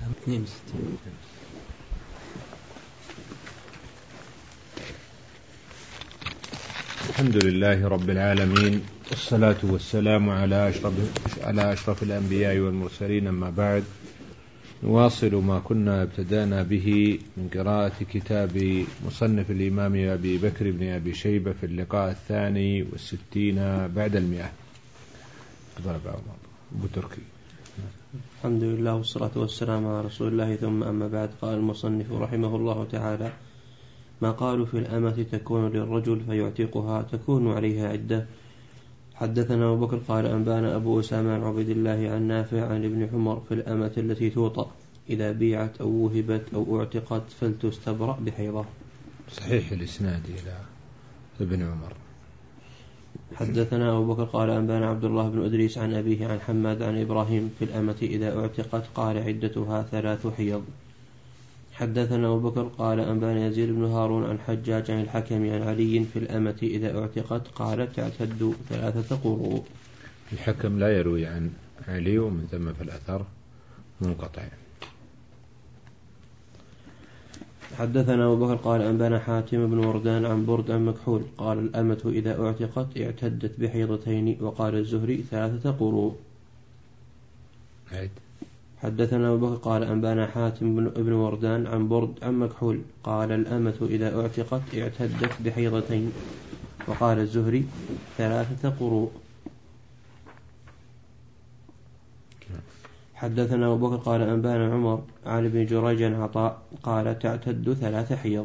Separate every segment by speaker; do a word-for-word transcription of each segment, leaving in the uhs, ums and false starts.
Speaker 1: اثنين وستين.
Speaker 2: الحمد لله رب العالمين، والصلاة والسلام على أشرف, على أشرف الأنبياء والمرسلين، أما بعد. نواصل ما كنا ابتدانا به من قراءة كتاب مصنف الإمام أبي بكر بن أبي شيبة في اللقاء الثاني والستين بعد المئة. أبو تركي.
Speaker 1: الحمد لله والصلاة والسلام على رسول الله، ثم أما بعد. قال المصنف رحمه الله تعالى: ما قالوا في الأمة تكون للرجل فيعتقها تكون عليها عدة. حدثنا أبو بكر قال أنبانا أبو أسامة عن عبد الله عن نافع عن ابن عمر في الأمة التي توطأ إذا بيعت أو وهبت أو اعتقت فلتستبرأ بحيضة.
Speaker 2: صحيح الإسناد إلى ابن عمر.
Speaker 1: حدثنا أبو بكر قال أنبانا عبد الله بن أدريس عن أبيه عن حماد عن إبراهيم في الأمة إذا اعتقت قال عدتها ثلاث حيض. حدثنا أبو بكر قال أنبانا يزيد بن هارون عن حجاج عن الحكم عن علي في الأمة إذا اعتقت قال تعتد ثلاثة قروء.
Speaker 2: الحكم لا يروي عن علي، ومن ثم في الأثر منقطع.
Speaker 1: حدثنا أبو بكر قال أنبانا حاتم بن وردان عن برد عن مكحول قال الأمة إذا اعتقت اعتدت بحيضتين، وقال الزهري ثلاثة قروء. حدثنا أبو بكر قال أنبانا حاتم بن وردان عن برد عن مكحول قال الأمة إذا اعتقت اعتدت بحيضتين، وقال الزهري ثلاثة قروء. حدثنا أبو بكر قال أنبانا عمر عن ابن جريج عن عطاء قال تعتد ثلاث حيض.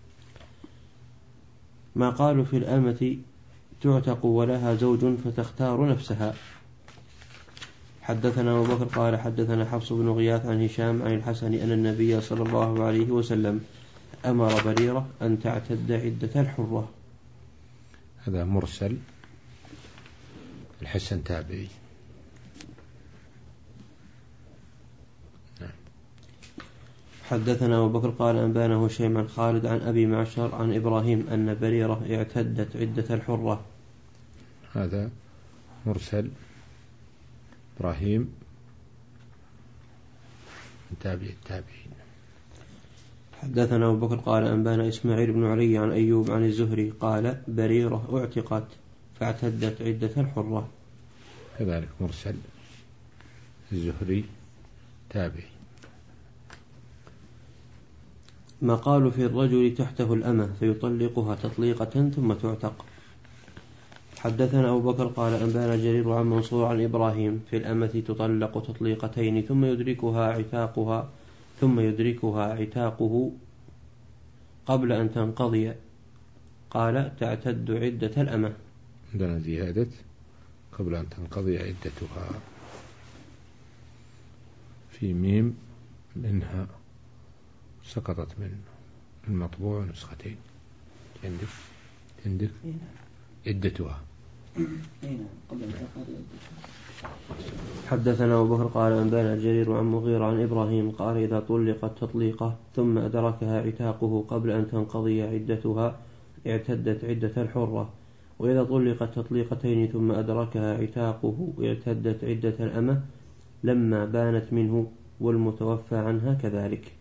Speaker 1: ما قالوا في الأمة تعتق ولها زوج فتختار نفسها. حدثنا أبو بكر قال حدثنا حفص بن غياث عن هشام عن الحسن أن النبي صلى الله عليه وسلم أمر بريرة أن تعتد عدة الحرة.
Speaker 2: هذا مرسل، الحسن تابعي.
Speaker 1: حدثنا أبو بكر قال أنبانا هشيم عن خالد عن أبي معشر عن إبراهيم أن بريرة اعتدت عدة الحرة.
Speaker 2: هذا مرسل، إبراهيم تابع التابعين.
Speaker 1: حدثنا أبو بكر قال أنبانا إسماعيل بن علي عن أيوب عن الزهري قال بريرة اعتقت فاعتدت عدة الحرة.
Speaker 2: كذلك مرسل، الزهري تابعي.
Speaker 1: ما قالوا في الرجل تحته الأمة فيطلقها تطليقة ثم تعتق. حدثنا أبو بكر قال أنبانا جرير عن منصور عن إبراهيم في الأمة تطلق تطليقتين ثم يدركها عتاقها ثم يدركها عتاقه قبل أن تنقضي قال تعتد عدة الأمة.
Speaker 2: عندنا زيادة قبل أن تنقضي عدتها في ميم منها سقطت من المطبوع نسختين. عندك عندك عدتها.
Speaker 1: حدثنا أبو بكر قال أنبانا جرير عن مغيرة عن إبراهيم قال إذا طلقت تطليقة ثم أدركها عتاقه قبل أن تنقضي عدتها اعتدت عدة الحرة، وإذا طلقت تطليقتين ثم أدركها عتاقه اعتدت عدة الأمة لما بانت منه، والمتوفى عنها كذلك.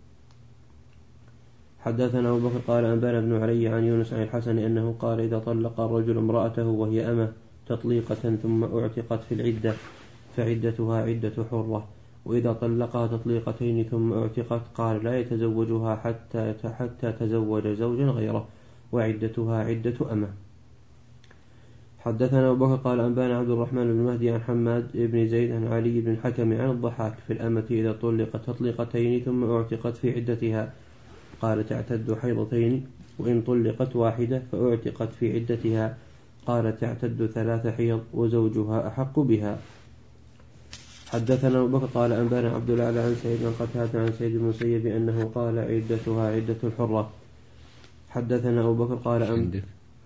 Speaker 1: حدثنا أبو بكر قال أنبانا بن علي عن يونس عن الحسن أنه قال إذا طلق الرجل امرأته وهي أمة تطليقة ثم اعتقت في العدة فعدتها عدة حرة، وإذا طلقها تطليقتين ثم اعتقت قال لا يتزوجها حتى حتى تزوج زوجا غيره وعدتها عدة أمة. حدثنا أبو بكر قال أنبانا عبد الرحمن بن مهدي عن حماد بن زيد عن علي بن الحكم عن الضحاك في الأمة إذا طلقت تطليقتين ثم اعتقت في عدتها قال تعتد حيضتين، وإن طلقت واحدة فاعتقت في عدتها قال تعتد ثلاث حيض وزوجها أحق بها. حدثنا أبو بكر قال أنبانا عبد الأعلى عن سعيد بن قتادة عن سعيد بن المسيب أنه قال عدتها عدة الحرة. حدثنا أبو بكر قال
Speaker 2: عندك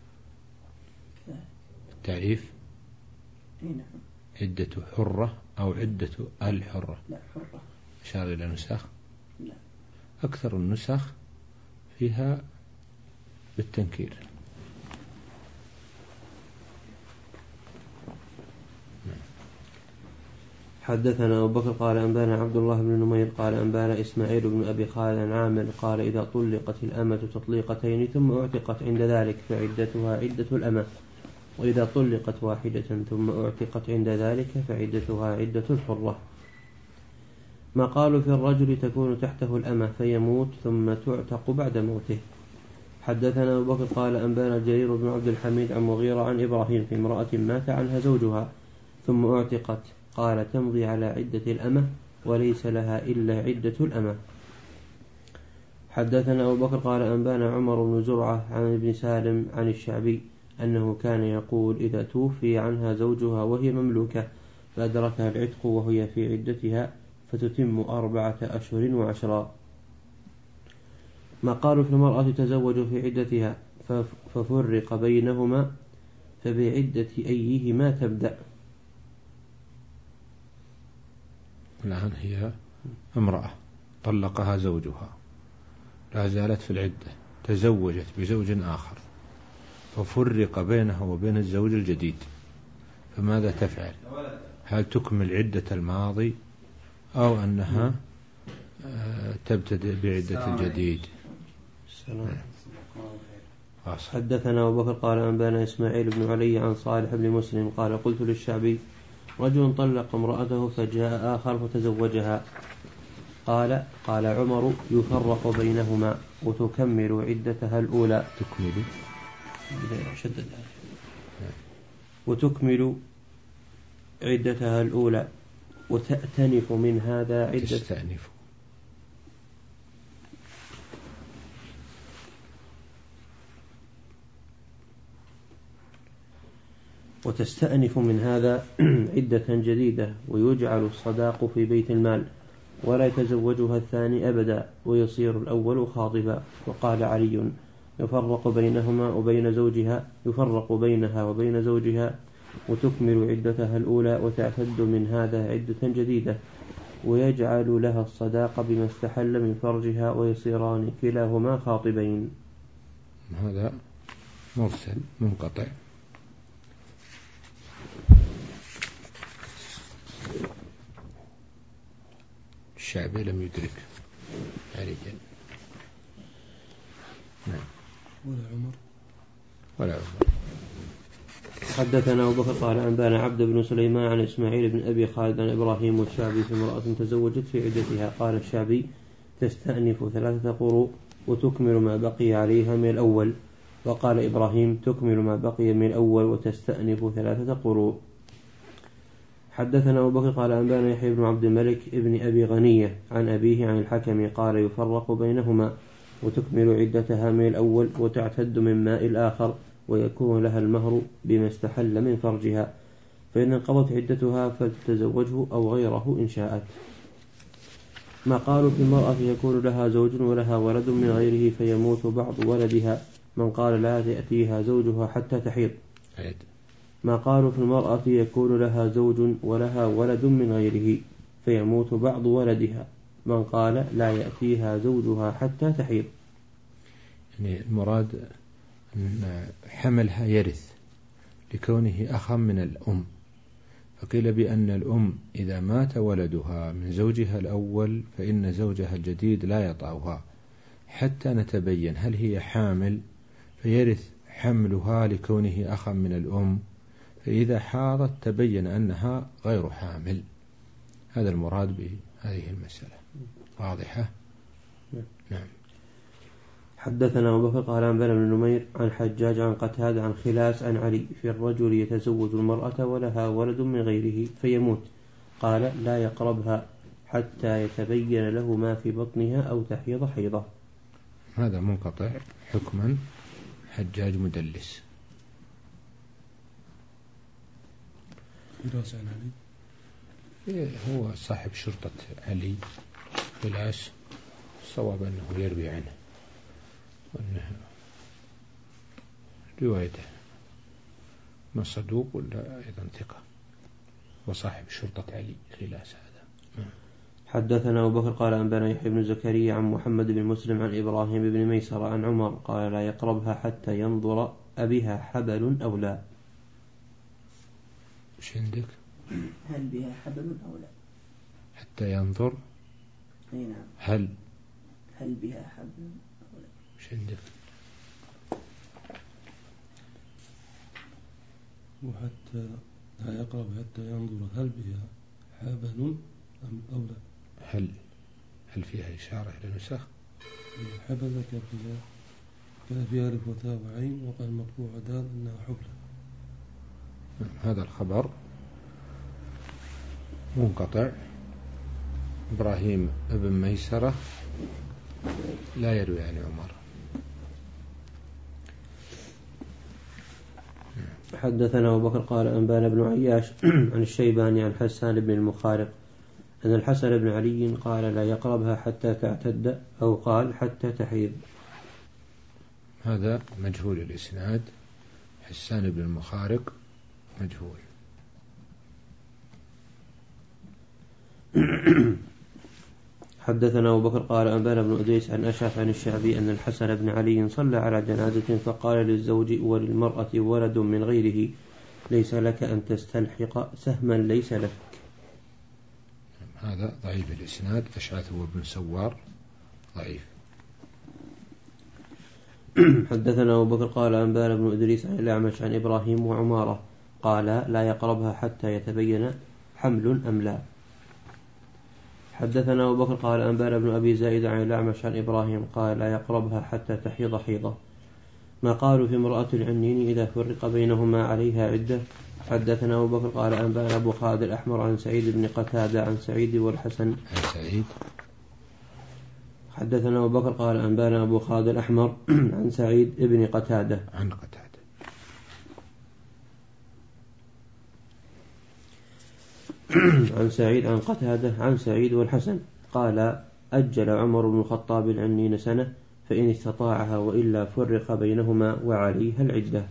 Speaker 2: تعريف عدة حرة أو عدة الحرة؟
Speaker 3: لا حرة.
Speaker 2: أشار إلى نسخ؟
Speaker 3: لا.
Speaker 2: أكثر النسخ فيها بالتنكير.
Speaker 1: حدثنا أبو بكر قال أنبانا عبد الله بن نمير قال أنبانا إسماعيل بن أبي خالد عن عامر قال إذا طلقت الأمة تطليقتين ثم اعتقت عند ذلك فعدتها عدة الأمة، وإذا طلقت واحدة ثم اعتقت عند ذلك فعدتها عدة الحرة. ما قالوا في الرجل تكون تحته الأمة فيموت ثم تعتق بعد موته. حدثنا أبو بكر قال أنبانا جرير بن عبد الحميد عن مغيرة عن إبراهيم في امرأة مات عنها زوجها ثم اعتقت قال تمضي على عدة الأمة وليس لها إلا عدة الأمة. حدثنا أبو بكر قال أنبانا عمر بن زرعة عن ابن سالم عن الشعبي أنه كان يقول إذا توفي عنها زوجها وهي مملوكة فأدركها العتق وهي في عدتها فتتم أربعة أشهر وعشرا. ما قالوا في المرأة تزوج في عدتها ففرق بينهما فبعدة أيهما تبدأ.
Speaker 2: الآن هي امرأة طلقها زوجها لا زالت في العدة، تزوجت بزوج آخر ففرق بينها وبين الزوج الجديد، فماذا تفعل؟ هل تكمل عدة الماضي أو أنها تبتدئ بعدة الجديد؟
Speaker 1: حدثنا أبو بكر قال أنبانا إسماعيل بن علي عن صالح بن مسلم قال قلت للشعبي رجل طلق امرأته فجاء آخر فتزوجها قال قال عمر يفرق بينهما وتكمل عدتها الأولى
Speaker 2: تكمل
Speaker 1: وتكمل عدتها الأولى وتأتنف من هذا عدة
Speaker 2: تستأنف
Speaker 1: وتستأنف من هذا عدة جديدة ويجعل الصداق في بيت المال ولا يتزوجها الثاني أبدا ويصير الأول خاطبا. وقال علي يفرق بينهما وبين زوجها يفرق بينها وبين زوجها وتكمل عدتها الأولى وتعتد من هذا عدة جديدة ويجعل لها الصداق بما استحل من فرجها ويصيران كلاهما خاطبين.
Speaker 2: هذا مرسل منقطع. الشعبي لم يدرك عليا. نعم.
Speaker 3: ولا عمر
Speaker 2: ولا عمر.
Speaker 1: حدثنا أبو بكر قال أنبانا عبد بن سليمان عن إسماعيل بن أبي خالد عن إبراهيم والشعبي في امرأة تزوجت في عدتها قال الشعبي تستأنف ثلاثة قروء وتكمل ما بقي عليها من الأول. وقال إبراهيم تكمل ما بقي من الأول وتستأنف ثلاثة قروء. حدثنا أبو بكر قال أنبانا يحيى بن عبد الملك ابن أبي غنية عن أبيه عن الحكم قال يفرق بينهما وتكمل عدتها من الأول وتعتد من ماء الآخر ويكون لها المهر بما استحل من فرجها فإن انقضت عدتها فلتتزوجه أو غيره إن شاءت. ما قالوا في المرأة يكون لها زوج ولها ولد من غيره فيموت بعض ولدها من قال لا يأتيها زوجها حتى تحيض. ما قالوا في المرأة يكون لها زوج ولها ولد من غيره فيموت بعض ولدها من قال لا يأتيها زوجها حتى تحيض.
Speaker 2: يعني المراد أن حملها يرث لكونه أخا من الأم، فقيل بأن الأم إذا مات ولدها من زوجها الأول فإن زوجها الجديد لا يطأها حتى نتبين هل هي حامل فيرث حملها لكونه أخا من الأم، فإذا حاضت تبين أنها غير حامل. هذا المراد بهذه المسألة. واضحة؟ نعم.
Speaker 1: حدثنا أبو بكر قال أنبانا بن نمير عن حجاج عن قتادة عن خلاس عن علي في الرجل يتزوج المرأة ولها ولد من غيره فيموت قال لا يقربها حتى يتبين له ما في بطنها أو تحيض حيضة.
Speaker 2: هذا منقطع حكما، حجاج مدلس.
Speaker 3: خلاص عن علي
Speaker 2: هو صاحب شرطة علي خلاس، الصواب أنه يروي عنه وأنه روايته ما صدوق ولا أيضا ثقة، وصاحب شرطة علي خلاس هذا.
Speaker 1: حدثنا أبو بكر قال أنبانا يحيى بن زكريا عن محمد بن مسلم عن إبراهيم بن ميسر عن عمر قال لا يقربها حتى ينظر أبها حبل أو لا.
Speaker 2: وش عندك؟
Speaker 4: هل بها حبل أو لا؟
Speaker 2: حتى ينظر.
Speaker 4: أي نعم.
Speaker 2: هل
Speaker 4: هل بها حبل؟
Speaker 2: مش عندك؟
Speaker 3: وحتى لا يقرب حتى ينظر هل بها حبل أم أو لا.
Speaker 2: هل هل فيها إشارة إلى نسخ؟
Speaker 3: حبل كان فيها كان فيها ألف وتاء وعين وقال مرفوع دال أنها حبلى.
Speaker 2: هذا الخبر منقطع. إبراهيم ابن ميسرة لا يروي عن عمر.
Speaker 1: حدثنا أبو بكر قال أنبانا بن عياش عن الشيباني عن حسان بن المخارق أن الحسن بن علي قال لا يقربها حتى تعتد أو قال حتى تحيض.
Speaker 2: هذا مجهول الإسناد. حسان بن المخارق مجهول.
Speaker 1: حدثنا أبو بكر قال أنبانا بن أديس عن أشعث عن الشعبي أن الحسن بن علي صلى على جنازة فقال للزوج وللمرأة ولد من غيره ليس لك أن تستلحق سهما ليس لك.
Speaker 2: هذا ضعيف الإسناد. أشعث هو بن سوار ضعيف.
Speaker 1: حدثنا أبو بكر قال أنبانا بن إدريس عن الأعمش عن إبراهيم وعمارة قال لا يقربها حتى يتبين حمل أم لا. حدثنا أبو بكر قال أنبانا بن أبي زائد عن الأعمش عن إبراهيم قال لا يقربها حتى تحيض حيضة. ما قالوا في امرأة العنين إذا فرق بينهما عليها عدة. حدثنا أبو بكر قال أنبانا أبو خالد الأحمر عن سعيد بن قتادة عن سعيد والحسن
Speaker 2: عن سعيد.
Speaker 1: حدثنا أبو بكر قال أنبانا أبو خالد الأحمر عن سعيد بن قتادة
Speaker 2: عن قتادة
Speaker 1: عن سعيد عن قتادة عن سعيد والحسن قال أجل عمر بن الخطاب العنين سنة فإن استطاعها وإلا فرق بينهما وعليها العدة.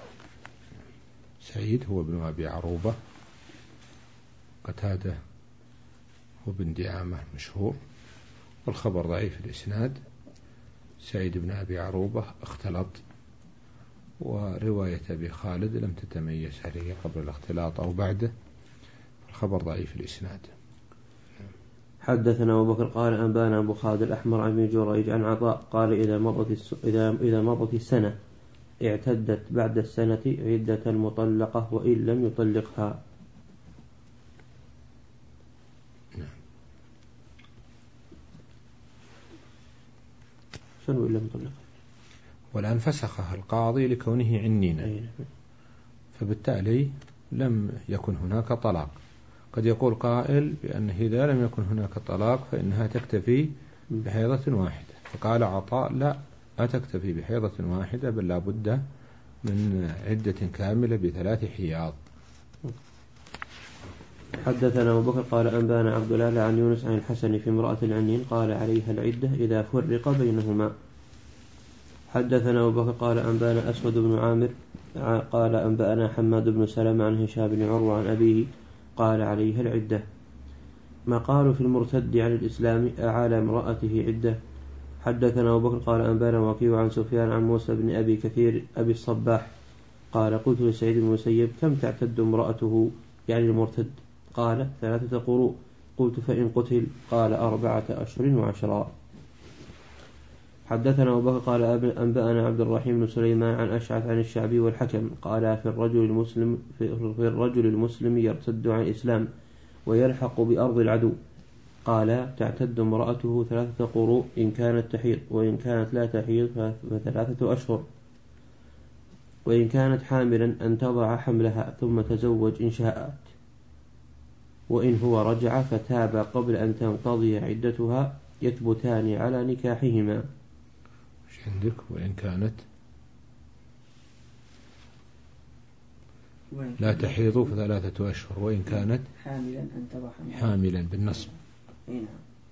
Speaker 2: سعيد هو ابن أبي عروبة. قتادة هو بن دعامة مشهور والخبر ضعيف الإسناد. سعيد بن أبي عروبة اختلط ورواية أبي خالد لم تتميز هل هي قبل الاختلاط أو بعده. الخبر ضعيف الإسناد.
Speaker 1: حدثنا أبو بكر قال أنبانا أبو خالد الأحمر عن ابن جريج عن عطاء قال إذا مضت الس... إذا إذا مضت السنة اعتدت بعد السنة عدة المطلقة وإن لم يطلقها.
Speaker 2: نعم.
Speaker 1: شنو إن لم يطلقها؟
Speaker 2: والآن فسخها القاضي لكونه عنينا فبالتالي لم يكن هناك طلاق. قد يقول قائل بأنه إذا لم يكن هناك طلاق فإنها تكتفي بحيضة واحدة. فقال عطاء لا لا تكتفي بحيضة واحدة بل لا بد من عدة كاملة بثلاث حياض.
Speaker 1: حدثنا أبو بكر قال أنبانا عبد الله عن يونس عن الحسن في امرأة العنين قال عليها العدة إذا فرق بينهما. حدثنا أبو بكر قال أنبانا أسود بن عامر قال أنبأنا حماد بن سلمة عن هشام بن عروة عن أبيه قال عليها العدة. ما قالوا في المرتد عن الإسلام أعلى امرأته عدة. حدثنا أبو بكر قال أنبانا وكيع عن سفيان عن موسى بن أبي كثير أبي الصباح قال قلت لسعيد بن المسيب كم تعتد امرأته يعني المرتد؟ قال ثلاثة قروء. قلت فإن قتل؟ قال أربعة أشهر وعشرة. حدثنا أبو بكر قال أنبأنا عبد الرحيم بن سليمان عن أشعث عن الشعبي والحكم قال في الرجل المسلم في الرجل المسلم يرتد عن الإسلام ويلحق بأرض العدو. قال تعتد امرأته ثلاثة قروء إن كانت تحيض وإن كانت لا تحيض فثلاثة أشهر وإن كانت حاملا أن تضع حملها ثم تزوج إن شاءت وإن هو رجع فتاب قبل أن تنقضي عدتها يثبتان على نكاحهما.
Speaker 2: مش عندك وإن كانت لا تحيض فثلاثة أشهر وإن كانت
Speaker 4: حاملا أن تضع حملها
Speaker 2: حاملا بالنصب.
Speaker 4: نعم.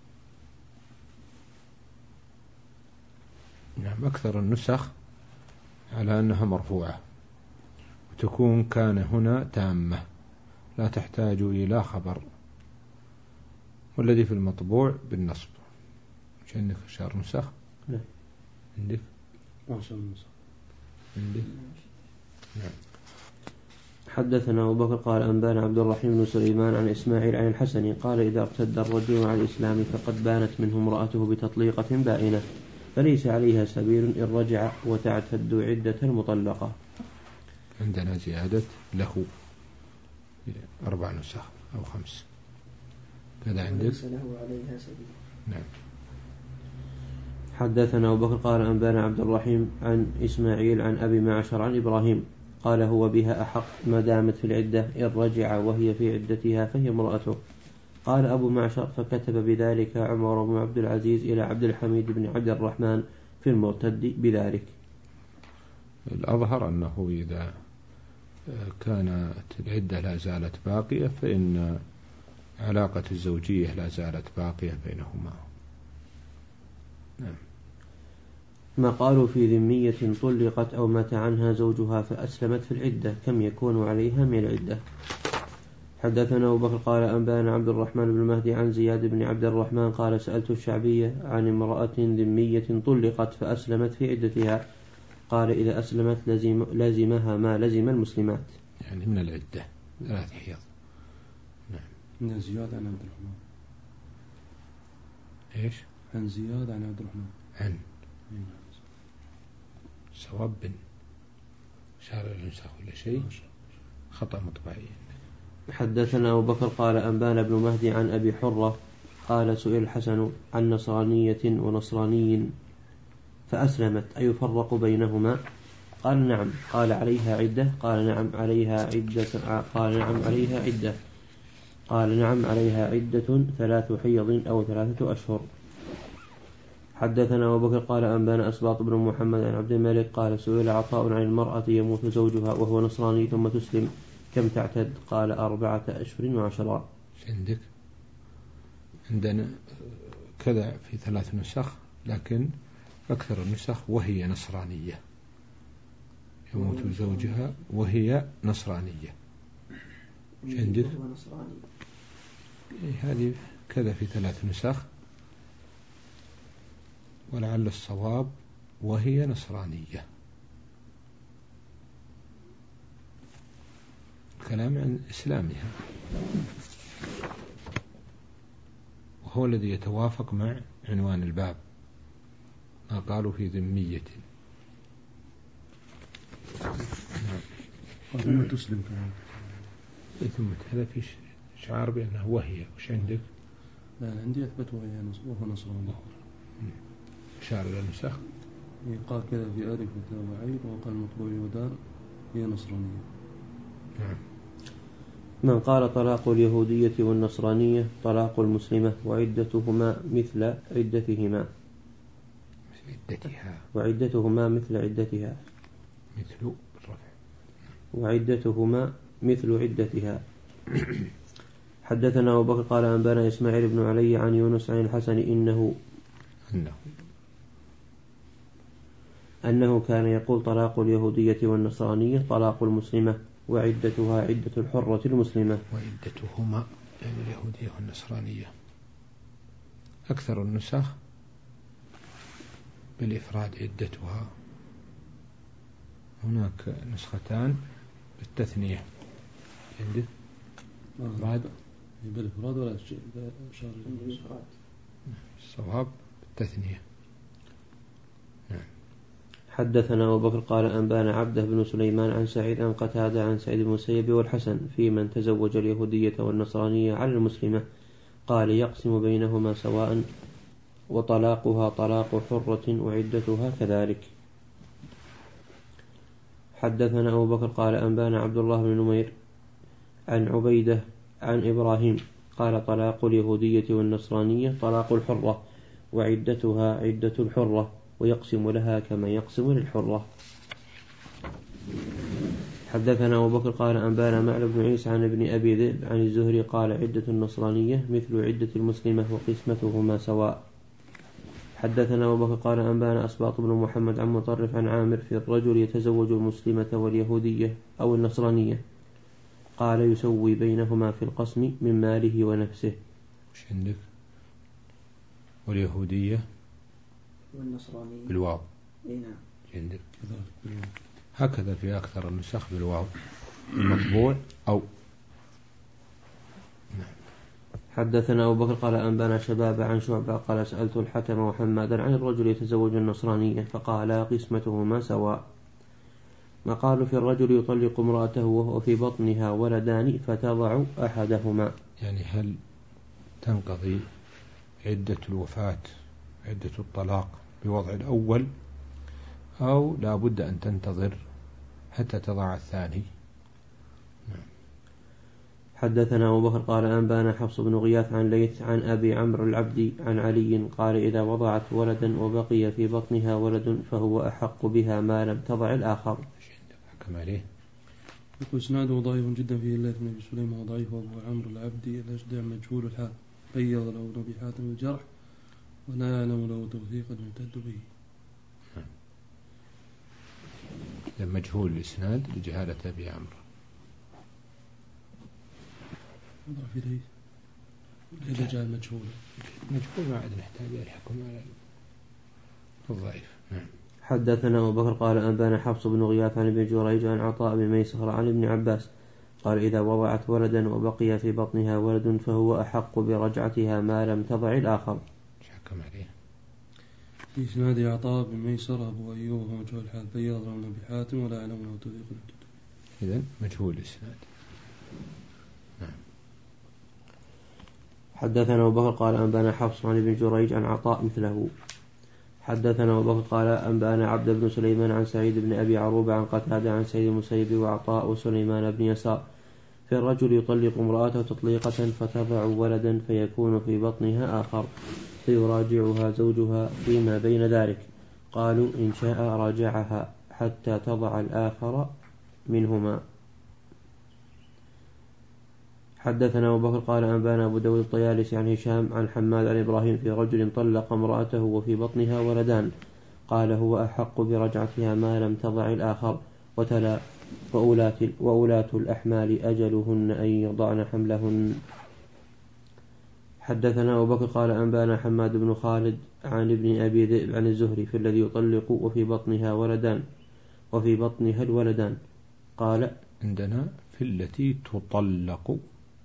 Speaker 2: نعم. أكثر النسخ على أنها مرفوعة وتكون كان هنا تامة لا تحتاج إلى خبر والذي في المطبوع بالنصب. مش عندك شعر نسخ؟
Speaker 1: لا
Speaker 2: عندك؟
Speaker 3: ما شاء الله.
Speaker 2: عندك؟ نعم.
Speaker 1: حدثنا أبو بكر قال أنبانا عبد الرحيم بن سليمان عن إسماعيل عن الحسن قال إذا ارتد الرجل عن الإسلام فقد بانت منه امرأته بتطليقة بائنة فليس عليها سبيل إن رجع وتعتد عدة المطلقة.
Speaker 2: عندنا زيادة له أربع نسخ أو خمس كذا عندك.
Speaker 4: ليس له عليها سبيل.
Speaker 2: نعم.
Speaker 1: حدثنا أبو بكر قال أنبانا عبد الرحيم عن إسماعيل عن أبي معشر عن إبراهيم قال هو بها أحق ما دامت في العدة إن رجع وهي في عدتها فهي امرأته. قال أبو معشر فكتب بذلك عمر بن عبد العزيز إلى عبد الحميد بن عبد الرحمن في المرتد بذلك.
Speaker 2: الأظهر أنه إذا كانت العدة لا زالت باقية فإن علاقة الزوجية لا زالت باقية بينهما. نعم.
Speaker 1: ما قالوا في ذمية طلقت أو مات عنها زوجها فأسلمت في العدة كم يكون عليها من العدة. حدثنا أبو بكر قال أنبانا عبد الرحمن بن مهدي عن زياد بن عبد الرحمن قال سألت الشعبية عن امرأة ذمية طلقت فأسلمت في عدتها قال إذا أسلمت لزم لزمها ما لزم المسلمات
Speaker 2: يعني من العدة ثلاث حيض.
Speaker 3: نعم. من زياد عن عبد الرحمن.
Speaker 2: إيش؟
Speaker 3: عن زياد عن عبد الرحمن.
Speaker 2: عن صواب بن شارع النسخ ولا شيء خطأ مطبعي.
Speaker 1: حدثنا أبو بكر قال أنبانا بن مهدي عن أبي حرة قال سئل الحسن عن نصرانية ونصراني فأسلمت أيفرق بينهما قال نعم. قال عليها عدة قال نعم عليها عدة قال نعم عليها عدة قال نعم عليها عدة ثلاث حيض أو ثلاثة أشهر. حدثنا أبو بكر قال أنبانا أسباط بن محمد عن عبد الملك قال سئل عطاء عن المرأة يموت زوجها وهو نصراني ثم تسلم كم تعتد قال أربعة أشهر وعشرة.
Speaker 2: عندك عندنا كذا في ثلاث نسخ لكن أكثر النسخ وهي نصرانية يموت زوجها وهي نصرانية. عندك هذه كذا في ثلاث نسخ ولعل الصواب وهي نصرانية. كلام عن إسلامها وهو الذي يتوافق مع عنوان الباب ما قالوا في ذمية.
Speaker 3: ثم تسلم كمان.
Speaker 2: ثم هذا في شعار بأنه وهي. وش عندك؟
Speaker 3: لا عندي أثبت وهي وهو نصراني.
Speaker 2: شعر النسخ
Speaker 3: قال كذا في ألف وتاء وعين وقال مطبوع ودال هي نصرانية.
Speaker 2: نعم.
Speaker 1: من قال طلاق اليهودية والنصرانية طلاق المسلمة وعدتهما مثل عدتهما
Speaker 2: عدتها
Speaker 1: وعدتهما مثل عدتها
Speaker 2: مثل الرفع
Speaker 1: وعدتهما مثل عدتها. حدثنا أبو بكر قال أنبانا إسماعيل بن علي عن يونس عن الحسن إنه
Speaker 2: أنه
Speaker 1: أنه كان يقول طلاق اليهودية والنصرانية طلاق المسلمة وعدتها عدة الحرة المسلمة.
Speaker 2: وعدتهما يعني اليهودية والنصرانية. أكثر النسخ بالإفراد عدتها. هناك نسختان بالتثنية. عندك
Speaker 3: بعد بالإفراد ولا شيء شر
Speaker 4: بالإفراد.
Speaker 2: الصواب بالتثنية. نعم.
Speaker 1: حدثنا أبو بكر قال أنبانا عبده بن سليمان عن سعيد عن قتادة عن سعيد بن المسيب والحسن في من تزوج اليهودية والنصرانية على المسلمة قال يقسم بينهما سواء وطلاقها طلاق حرة وعدتها كذلك. حدثنا أبو بكر قال أنبانا عبد الله بن نمير عن عبيدة عن إبراهيم قال طلاق اليهودية والنصرانية طلاق الحرة وعدتها عدة الحرة ويقسم لها كما يقسم للحرة. حدثنا أبو بكر قال أنبانا معل بن عيسى عن ابن أبي ذئب عن الزهري قال عدة النصرانية مثل عدة المسلمة وقسمتهما سواء. حدثنا أبو بكر قال أنبانا أسباط بن محمد عن مطرف عن عامر في الرجل يتزوج المسلمة واليهودية أو النصرانية قال يسوي بينهما في القسم من ماله ونفسه.
Speaker 2: وش عندك؟ واليهودية
Speaker 4: والنصرانية
Speaker 2: بالواو.
Speaker 4: اي نعم.
Speaker 2: عندك هكذا في أكثر النسخ بالواو. المطبوع أو.
Speaker 1: حدثنا أبو بكر قال أنبانا شباب عن شعبة قال سألت الحكم وحمادا عن الرجل يتزوج النصرانية فقال قسمتهما سواء. ما قالوا في الرجل يطلق امرأته وهو في بطنها ولدان فتضع أحدهما.
Speaker 2: يعني هل تنقضي عدة الوفاة عدة الطلاق بوضع الأول أو لا بد أن تنتظر حتى تضع الثاني؟
Speaker 1: حدثنا أبو بكر قال أنبانا حفص بن غياث عن ليث عن أبي عمرو العبدي عن علي قال إذا وضعت ولدا وبقي في بطنها ولد فهو أحق بها ما لم تضع الآخر.
Speaker 2: حكم عليه.
Speaker 3: يقول إسناده ضعيف جدا فيه الليث بن أبي سليمان وضعيف أبو عمرو العبدي الأجدع مجهول الحال بيض له ابن أبي حاتم الجرح ولا يعلم له توثيقا يمتد به.
Speaker 2: مجهول الإسناد لجهالة أبي عمرو.
Speaker 3: نظر في ليث إذا جاء مجهول
Speaker 2: مجهول ما عاد نحتاج الحكم على الضعيف. نعم.
Speaker 1: حدثنا أبو بكر قال أنبانا حفص بن غياث عن ابن جريج عن عطاء بن ميسر عن ابن عباس قال إذا وضعت ولدا وبقي في بطنها ولد فهو أحق برجعتها ما لم تضع الآخر.
Speaker 2: حكم عليه.
Speaker 3: في إسناد عطاء بن ميسر أبو أيوب وهو مجهول الحال بيض له ابن أبي حاتم ولا يعلم له توثيق يمتد.
Speaker 2: إذن مجهول الإسناد.
Speaker 1: حدثنا أبو بكر قال أنبانا حفص عن ابن جريج عن عطاء مثله. حدثنا أبو بكر قال أنبانا عبد بن سليمان عن سعيد بن أبي عروبة عن قتادة عن سيد المسيب وعطاء وسليمان بن يسار في الرجل يطلق امرأته تطليقة فتضع ولدا فيكون في بطنها آخر فيراجعها زوجها فيما بين ذلك قالوا إن شاء راجعها حتى تضع الآخر منهما. حدثنا أبو بكر قال أنبانا أبو داود الطيالسي عن هشام عن حماد عن إبراهيم في رجل طلق امرأته وفي بطنها ولدان قال هو أحق برجعتها ما لم تضع الآخر وتلا وأولاة, وأولاة الأحمال أجلهن أن يضعن حملهن. حدثنا أبو بكر قال أنبانا حماد بن خالد عن ابن أبي ذئب عن الزهري في الذي يطلق وفي بطنها ولدان وفي بطنها الولدان قال
Speaker 2: عندنا في التي تطلق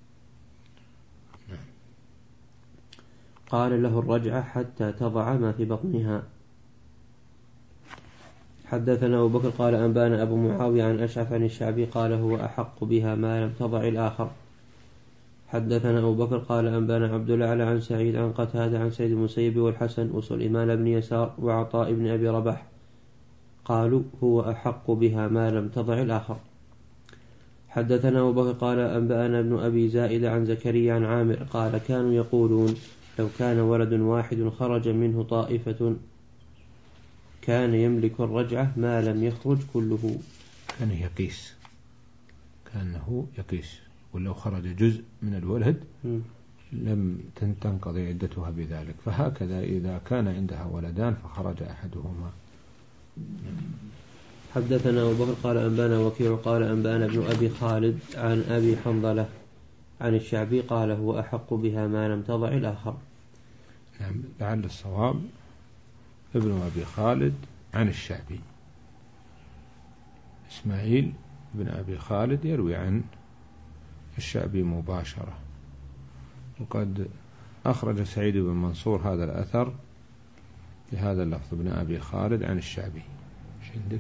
Speaker 1: قال له الرجعة حتى تضع ما في بطنها. حدثنا أبو بكر قال أنبانا أبو معاوية عن أشعث عن الشعبي قال هو أحق بها ما لم تضع الآخر. حدثنا أبو بكر قال أنبانا عبد الأعلى عن سعيد عن قتادة عن سيد المسيب والحسن وسليمان بن يسار وعطاء بن أبي رباح قالوا هو أحق بها ما لم تضع الآخر. حدثنا أبو بكر قال أنبأنا ابن أبي زائد عن زكريا عن عامر قال كانوا يقولون لو كان ولد واحد خرج منه طائفة كان يملك الرجعة ما لم يخرج كله.
Speaker 2: كان يقيس كأنه يقيس ولو خرج جزء من الولد م. لم تنقضي عدتها بذلك. فهكذا إذا كان عندها ولدان فخرج أحدهما.
Speaker 1: حدثنا أبو بكر قال أنبانا وكيع قال أنبانا ابن أبي خالد عن أبي حنظلة عن الشعبي قال هو أحق بها ما لم تضع الآخر.
Speaker 2: نعم لعل الصواب ابن أبي خالد عن الشعبي. إسماعيل بن أبي خالد يروي عن الشعبي مباشرة. وقد أخرج سعيد بن منصور هذا الأثر بهذا اللفظ ابن أبي خالد عن الشعبي. ايش عندك؟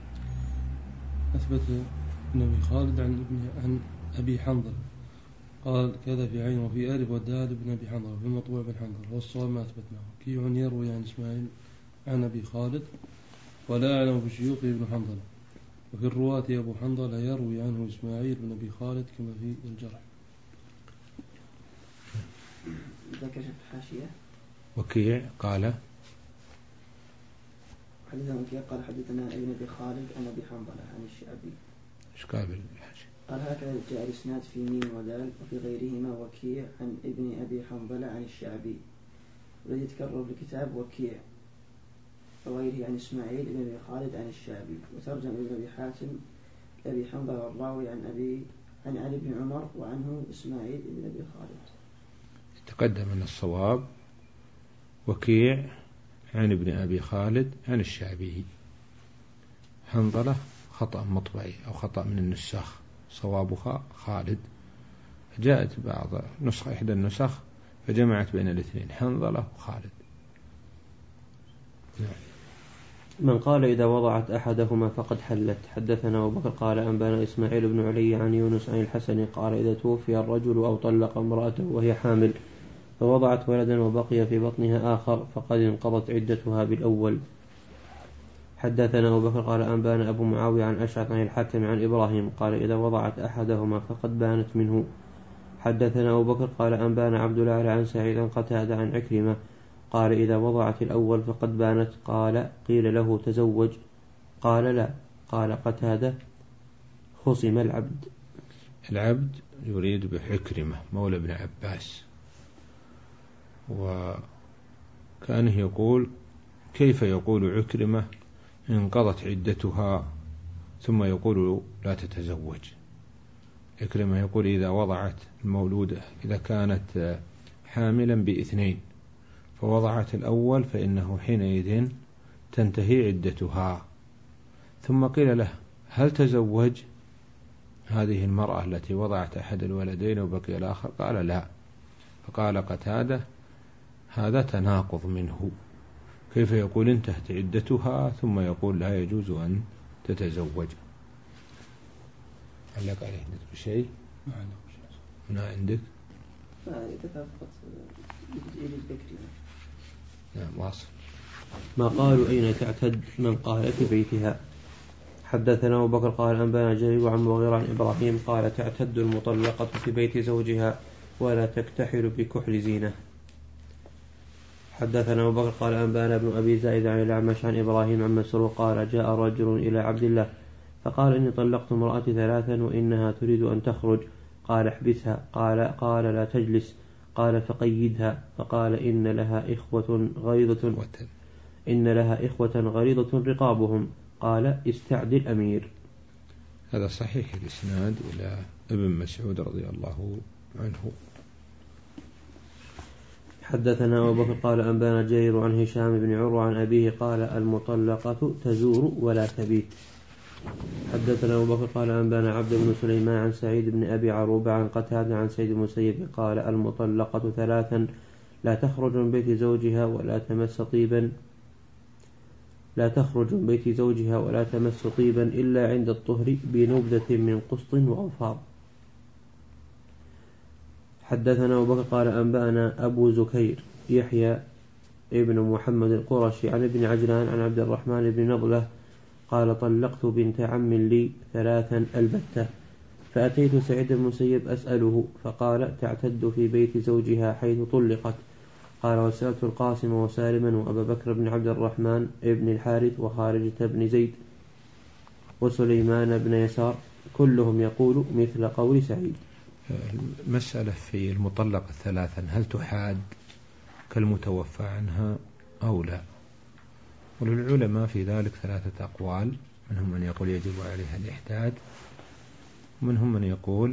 Speaker 3: أثبت ابن أبي خالد عن ابن عن أبي حنظل قال كذا في عين وفي ألف والدال ابن أبي حنظل وفي مطبوع بن حنظل والصواب ما أثبتناه. كيع يروي عن إسماعيل عن أبي خالد ولا أعلم بشيوخه ابن حنظل وفي الرواة أبو حنظل يروي عنه إسماعيل بن أبي خالد كما في الجرح.
Speaker 4: ذكر الحاشية
Speaker 2: وكيع قال
Speaker 4: حدثنا وكيع قال حدثنا ابن أبي خالد عن أبي حنظلة عن الشعبي.
Speaker 2: ايش قابل الحاشية؟
Speaker 4: قال هكذا جاء الإسناد في ميم ودال وفي غيرهما وكيع عن ابن أبي حنظلة عن الشعبي والذي تكرر في الكتاب وكيع وغيره عن إسماعيل بن أبي خالد عن الشعبي. وترجم ابن أبي حاتم أبي حنظلة والراوي عن أبي عن علي بن عمر وعنه إسماعيل بن أبي خالد.
Speaker 2: تقدم أن الصواب وكيع عن ابن أبي خالد عن الشعبي. حنظلة خطأ مطبعي أو خطأ من النساخ صوابها خالد. جاءت بعض نسخة إحدى النسخ فجمعت بين الاثنين حنظلة وخالد. نعم.
Speaker 1: من قال إذا وضعت أحدهما فقد حلت. حدثنا أبو بكر قال أنبانا إسماعيل بن علي عن يونس عن الحسن قال إذا توفي الرجل أو طلق امرأته وهي حامل فوضعت ولدا وبقي في بطنها آخر فقد انقضت عدتها بالأول. حدثنا أبو بكر قال أنبانا أبو معاوية عن أشعث عن الحكم عن إبراهيم قال إذا وضعت أحدهما فقد بانت منه. حدثنا أبو بكر قال أنبانا عبد الله عن سعيد عن قتادة عن عكرمة قال إذا وضعت الأول فقد بانت. قال قيل له تزوج قال لا. قال قتادة خصم العبد.
Speaker 2: العبد يريد بعكرمة مولى ابن عباس، وكانه يقول كيف يقول عكرمة انقضت عدتها ثم يقول لا تتزوج. عكرمة يقول إذا وضعت المولودة إذا كانت حاملا باثنين فوضعت الأول فإنه حينئذ تنتهي عدتها. ثم قيل له هل تزوج هذه المرأة التي وضعت أحد الولدين وبقي الآخر؟ قال لا. فقال قتادة هذا تناقض منه، كيف يقول انتهت عدتها ثم يقول لا يجوز أن تتزوج. علق عليه عندك بشيء؟ ما عندك؟ نعم واصل.
Speaker 1: ما قالوا أين تعتد من قال في بيتها. حدثنا أبو بكر قال أنبانا جرير عن مغيرة عن إبراهيم قال تعتد المطلقة في بيت زوجها ولا تكتحل بكحل زينة. حدثنا أبو بكر قال أنبانا ابن أبي زائد عن الأعمش عن إبراهيم عن مسروق قال جاء رجل إلى عبد الله فقال إني طلقت امرأتي ثلاثا وإنها تريد أن تخرج. قال احبسها. قال قال لا تجلس. قال فقيدها. فقال إن لها إخوة غيظة إن لها إخوة غريضة رقابهم. قال استعد الأمير.
Speaker 2: هذا صحيح الإسناد إلى ابن مسعود رضي الله عنه.
Speaker 1: حدثنا أبو بكر قال أنبانا جرير عن هشام بن عروة عن أبيه قال المطلقة تزور ولا تبيت. حدثنا أبو بكر قال أنبانا عبد بن سليمان عن سعيد بن أبي عروبة عن قتادة عن سيد المسيب قال المطلقة ثلاثا لا تخرج من بيت زوجها ولا تمس طيبا لا تخرج من بيت زوجها ولا تمس طيبا إلا عند الطهر بنبذة من قسط وأظفار. حدثنا أبو بكر قال أنبأنا أبو زكير يحيى ابن محمد القرشي عن ابن عجلان عن عبد الرحمن بن نضلة قال طلقت بنت عم لي ثلاثا البتة فأتيت سعيد بن المسيب أسأله فقال تعتد في بيت زوجها حيث طلقت. قال وسألت القاسم وسالما وأبا بكر بن عبد الرحمن ابن الحارث وخارجة بن زيد وسليمان بن يسار كلهم يقول مثل قول سعيد.
Speaker 2: مسألة في المطلقة ثلاثا هل تحاد كالمتوفى عنها أو لا؟ وللعلماء في ذلك ثلاثة أقوال، منهم من يقول يجب عليها الإحداد، ومنهم من يقول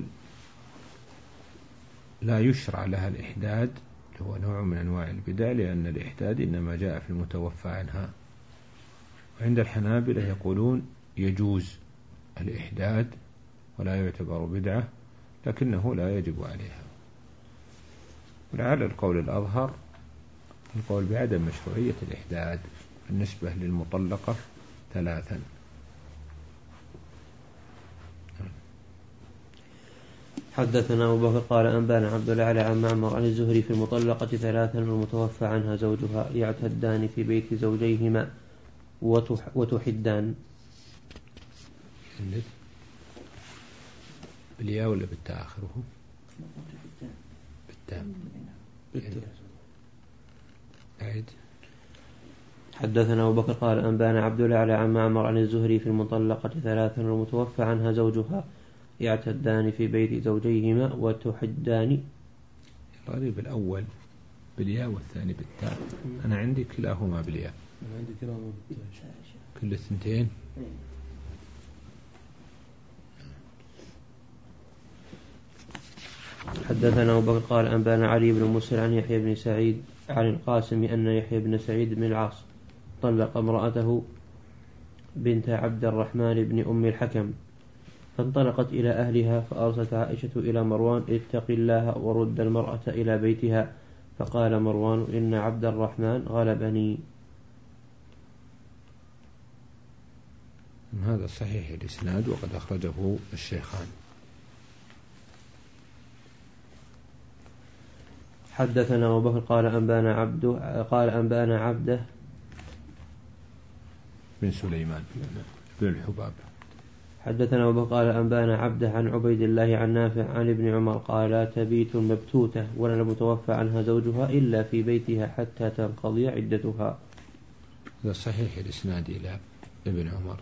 Speaker 2: لا يشرع لها الإحداد هو نوع من أنواع البدع لأن الإحداد إنما جاء في المتوفى عنها. وعند الحنابلة يقولون يجوز الإحداد ولا يعتبر بدعة لكنه لا يجب عليها. ولعل القول الأظهر القول بعدم مشروعية الإحداد بالنسبة للمطلقة ثلاثا.
Speaker 1: حدثنا أبو بكر قال أنبانا عبد الأعلى عن معمر عن الزهري في المطلقة ثلاثا والمتوفى عنها زوجها يعتدان في بيت زوجيهما وتحدان.
Speaker 2: بالياء ولا بالتاء آخره؟ بالتاء. أعد.
Speaker 1: حدثنا أبو بكر قال أنبانا عبد الأعلى عن معمر عن الزهري في المطلقة ثلاثا والمتوفى عنها زوجها يعتدان في بيت زوجيهما وتحدان.
Speaker 2: غريب الأول بالياء والثاني بالتاء. أنا عندي كلاهما بالياء.
Speaker 3: أنا عندي كلاهما بالتاء.
Speaker 2: كل الثنتين.
Speaker 1: حدثنا أبو بكر قال أنبانا علي بن مسر عن يحيى بن سعيد عن القاسم أن يحيى بن سعيد بن العاص طلق امرأته بنت عبد الرحمن بن أم الحكم فانطلقت إلى أهلها فأرسلت عائشة إلى مروان اتق الله ورد المرأة إلى بيتها. فقال مروان إن عبد الرحمن غلبني.
Speaker 2: هذا صحيح الإسناد وقد أخرجه الشيخان.
Speaker 1: حدثنا أبو بكر قال أنبانا عبده قال أنبانا عبده
Speaker 2: بن سليمان بن الحباب.
Speaker 1: حدثنا أبو بكر قال أنبانا عبده عن عبيد الله عن نافع عن ابن عمر قال تبيت مبتوتة ولا متوفى عنها زوجها إلا في بيتها حتى تنقضي عدتها.
Speaker 2: هذا صحيح الإسناد إلى ابن عمر.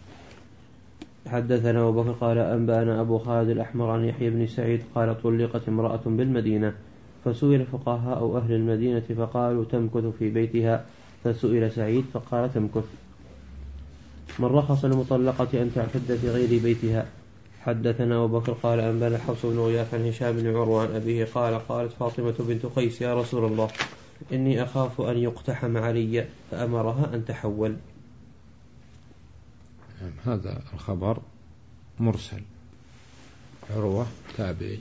Speaker 1: حدثنا أبو بكر قال أنبانا أبو خالد الأحمر عن يحيى بن سعيد قال طلقت امرأة بالمدينة فسئل فقهاء أو أهل المدينة فقالوا تمكث في بيتها، فسئل سعيد فقال تمكث. من رخص المطلقة أن تعتد في غير بيتها. حدثنا أبو بكر قال أنبانا حفص بن غياث عن هشام بن عروة عن أبيه قال قالت فاطمة بنت قيس يا رسول الله إني أخاف أن يقتحم علي، فأمرها أن تحول.
Speaker 2: هذا الخبر مرسل، عروة تابعي.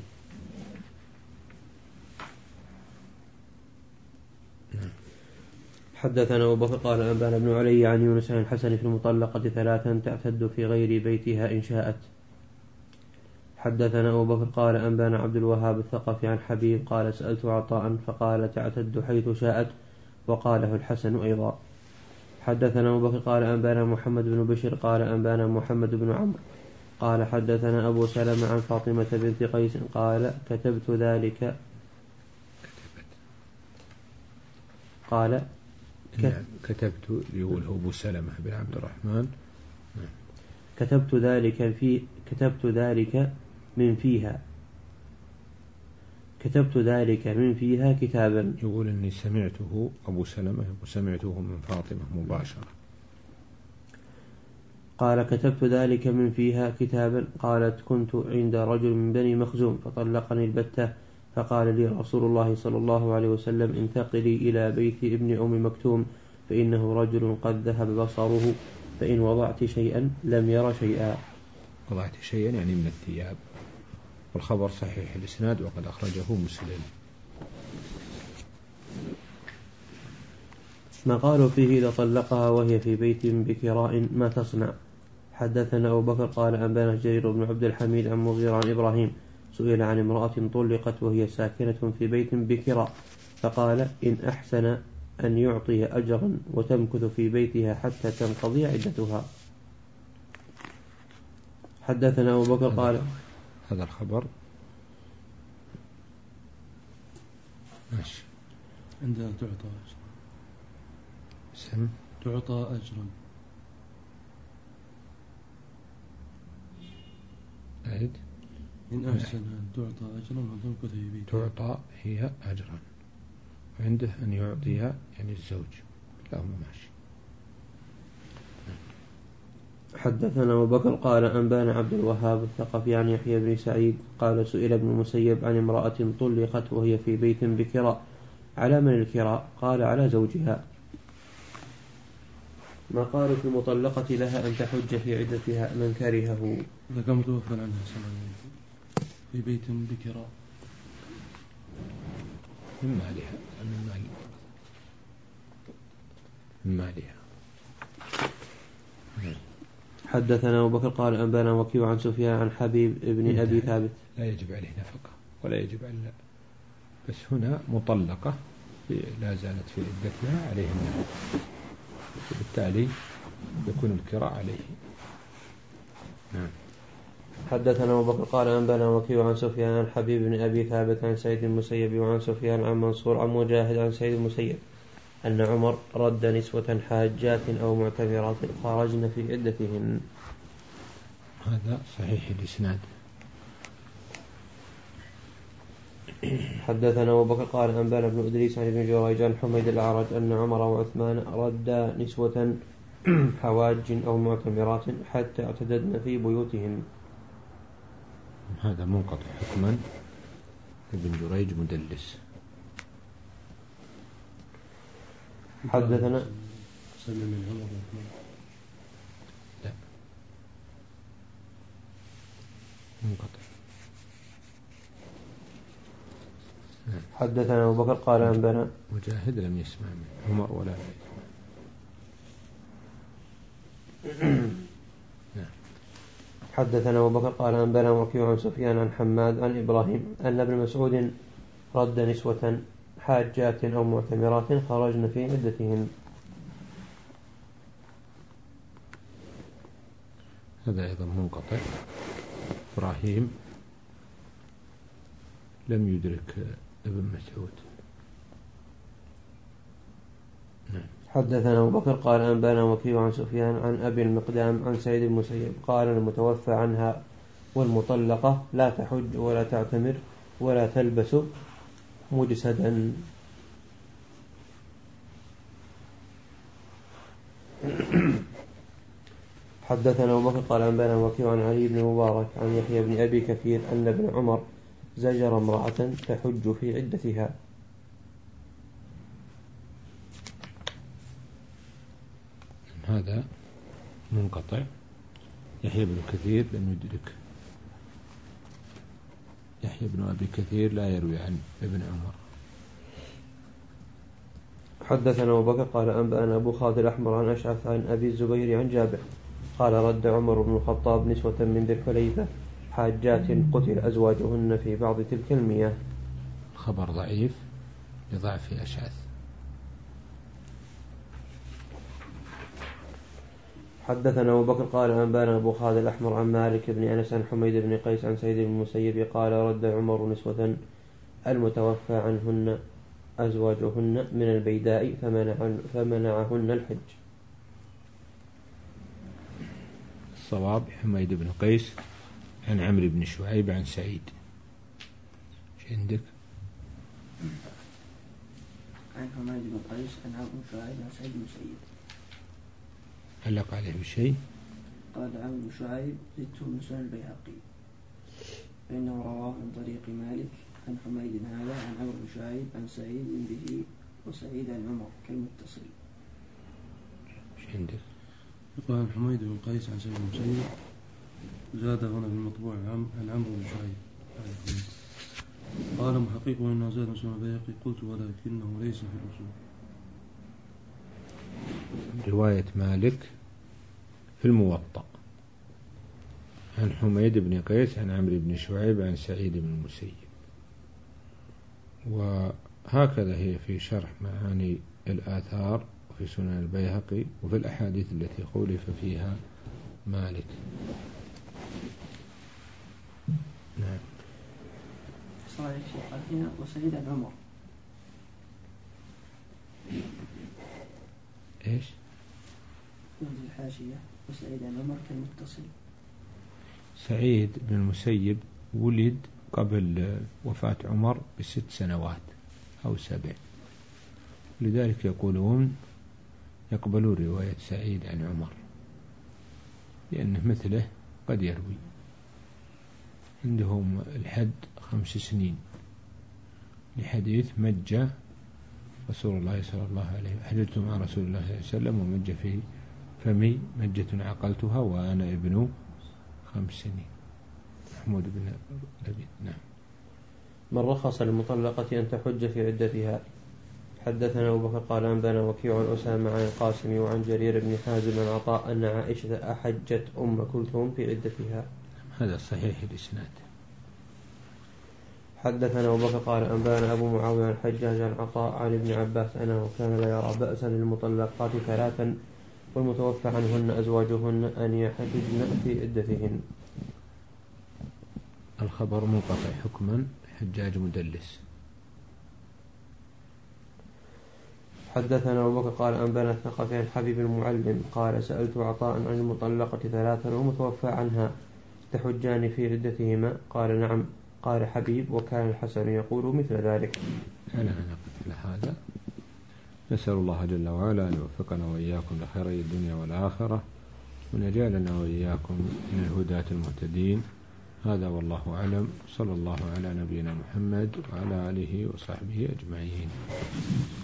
Speaker 1: حدثنا أبو بكر قال أنبانا بن علي عن يونس عن الحسن في المطلقة ثلاثا تعتد في غير بيتها إن شاءت. حدثنا أبو بكر قال أنبانا عبد الوهاب الثقفي عن حبيب قال سألت عطاء فقال تعتد حيث شاءت، وقاله الحسن أيضا. حدثنا أبو بكر قال أنبانا محمد بن بشر قال أنبانا محمد بن عمرو قال حدثنا أبو سلمة عن فاطمة بنت قيس قال كتبت ذلك قال
Speaker 2: نعم كتبت يقول أبو سلمة بن عبد الرحمن
Speaker 1: كتبت ذلك في كتبت ذلك من فيها كتبت ذلك من فيها كتابا.
Speaker 2: يقول إني سمعته أبو سلمة وسمعته من فاطمة مباشرة.
Speaker 1: قال كتبت ذلك من فيها كتابا. قالت كنت عند رجل من بني مخزوم فطلقني البتة، فقال لي رسول الله صلى الله عليه وسلم انتقلي إلى بيت ابن أم مكتوم فإنه رجل قد ذهب بصره، فإن وضعت شيئا لم ير شيئا.
Speaker 2: وضعت شيئا يعني من الثياب. والخبر صحيح الإسناد وقد أخرجه مسلم.
Speaker 1: ما قالوا فيه إذا طلقها وهي في بيت بكراء ما تصنع. حدثنا أبو بكر قال أنبانا جرير بن عبد الحميد عن مغيرة عن إبراهيم سئل عن امرأة طلقت وهي ساكنة في بيت بكراء فقال إن أحسن أن يعطي أجرا وتمكث في بيتها حتى تنقضي عدتها. حدثنا أبو بكر قال
Speaker 2: هذا الخبر ماشي
Speaker 3: عندنا تعطى أجرا
Speaker 2: سم
Speaker 3: تعطى أجرا
Speaker 2: أعد
Speaker 3: إن أحسن أن تعطى أجرا وتمكث في بيتها.
Speaker 2: تعطى هي أجرا وعنده أن يعطيها يعني الزوج. لا هو ماشي.
Speaker 1: حدثنا أبو بكر قال أنبانا عبد الوهاب الثقفي عن يحيى بن سعيد قال سئل ابن المسيب عن امرأة طلقت وهي في بيت بكراء على من الكراء؟ قال على زوجها. ما قالوا في المطلقة لها أن تحج في عدتها من كرهه.
Speaker 3: إذا كان متوفى عنها سنة في بيت بكراء
Speaker 2: من مالها من مال من مالها.
Speaker 1: حدثنا أبو بكر قال أنبانا وكيع عن سفيان عن حبيب ابن أبي ثابت.
Speaker 2: لا يجب عليه نفقة ولا يجب عليه، بس هنا مطلقة لا زالت في عدتها عليه النفقة، وبالتالي يكون الكراء عليه. نعم.
Speaker 1: حدثنا أبو بكر قال أنبانا وكيع عن سفيان عن حبيب بن أبي ثابت عن سعيد المسيب وعن سفيان عن منصور عن مجاهد عن سعيد المسيب أن عمر رد نسوة حاجات أو معتمرات خرجن في عدتهن.
Speaker 2: هذا صحيح الإسناد.
Speaker 1: حدثنا أبو بكر قال أنبانا بن إدريس عن ابن جريج عن حميد الأعرج أن عمر وعثمان ردا نسوة حواج أو معتمرات حتى اعتددن في بيوتهن.
Speaker 2: هذا منقطع حكما، ابن جريج مدلس.
Speaker 1: حدثنا
Speaker 2: لا منقطع.
Speaker 1: حدثنا أبو بكر قال أنبأنا
Speaker 2: مجاهد لم يسمع من عمر ولا
Speaker 1: حدثنا أبو بكر قال أنبأنا وكيع عن سفيان عن حماد عن إبراهيم أن ابن مسعود رد نسوة حاجات أو معتمرات خرجن في عدتهن.
Speaker 2: هذا أيضا منقطع. إبراهيم لم يدرك ابن مسعود.
Speaker 1: نعم. حدثنا أبو بكر قال أنبأنا وكيع عن سفيان عن أبي المقدام عن سعيد بن المسيب قال المتوفى عنها والمطلقة لا تحج ولا تعتمر ولا تلبس مجسدا. حدثنا أبو بكر قال أنبأنا وكيع عن علي بن مبارك عن يحيى بن أبي كثير أن ابن عمر زجر امرأة تحج في عدتها.
Speaker 2: هذا منقطع. يحيى بن كثير لم يدرك. يحيى بن أبي كثير لا يروي عن ابن عمر.
Speaker 1: حدثنا أبو بكر قال أنبأنا أبو خالد الأحمر عن أشعث عن أبي الزبير عن جابر قال رد عمر بن الخطاب نسوة من ذي الحليفة حاجات قتل أزواجهن في بعض تلك المياه.
Speaker 2: خبر ضعيف لضعف أشعث.
Speaker 1: حدثنا أبو بكر قال أنبأنا أبو خالد الأحمر عن مالك بن أنس عن حميد بن قيس عن سعيد بن المسيب قال رد عمر نسوة المتوفى عنهن أزواجهن من البيداء فمنع فمنعهن الحج.
Speaker 2: الصواب حميد بن قيس عن عمرو بن شعيب عن سعيد. ايش عندك؟
Speaker 4: عن حميد بن قيس عن عمرو بن شعيب عن سعيد بن المسيب.
Speaker 2: علق عليه بشيء؟
Speaker 4: قال عمرو بن شعيب زدته من سنن البيهقي فإنه رواه من طريق مالك عن حميد هذا عن عمرو بن شعيب عن سعيد به وسعيد عن عمر كالمتصل.
Speaker 2: ايش عندك؟
Speaker 3: يقول عن حميد بن قيس عن سعيد بن المسيب زاد هنا في المطبوع عن عمرو بن شعيب قال محققه إنه زاد من سنن البيهقي قلت ولكنه ليس في الأصول.
Speaker 2: رواية مالك في الموطأ عن حميد بن قيس عن عمرو بن شعيب عن سعيد بن المسيب، وهكذا هي في شرح معاني الآثار وفي سنن البيهقي وفي الأحاديث التي خولف فيها مالك. نعم.
Speaker 4: صحيح قال هنا وسعيد عن عمر.
Speaker 2: ايش؟
Speaker 4: في الحاشية وسعيد عن عمر كالمتصل.
Speaker 2: سعيد بن المسيب ولد قبل وفاة عمر بست سنوات أو سبع، لذلك يقولون يقبلون رواية سعيد عن عمر لأنه مثله قد يروي. عندهم الحد خمس سنين لحديث مجة رسول الله صلى الله عليه وسلم، حججت مع رسول الله صلى الله عليه وسلم ومجة في فمي مجة عقلتها وأنا ابن خمس سنين. محمود بن لبيد. نعم.
Speaker 1: من رخص للمطلقة أن تحج في عدتها. حدثنا أبو بكر قال أنبأنا وكيع عن أسامة عن القاسم وعن جرير بن حازم عن عطاء أن عائشة أحجت أم كلثوم في عدتها.
Speaker 2: هذا صحيح الإسناد.
Speaker 1: حدثنا أبو بكر قال أنبأنا أبو معاوية عن الحجاج عن عطاء عن ابن عباس أنه كان لا يرى بأسا للمطلقات ثلاثا والمتوفى عنهن أزواجهن أن يحججن في عدتهن.
Speaker 2: الخبر منقطع حكما، حجاج مدلس.
Speaker 1: حدثنا أبو بكر قال أنبأنا الثقفي عن حبيب المعلم قال سألت عطاء عن المطلقة ثلاثا والمتوفى عنها تحجان في عدتهما قال نعم. قال حبيب وكان الحسن يقول مثل ذلك.
Speaker 2: أنا نقف على هذا. نسأل الله جل وعلا أن يوفقنا وإياكم لخيري الدنيا والآخرة وأن يجعلنا وإياكم من الهداة المهتدين. هذا والله أعلم. صلى الله على نبينا محمد وعلى آله وصحبه أجمعين.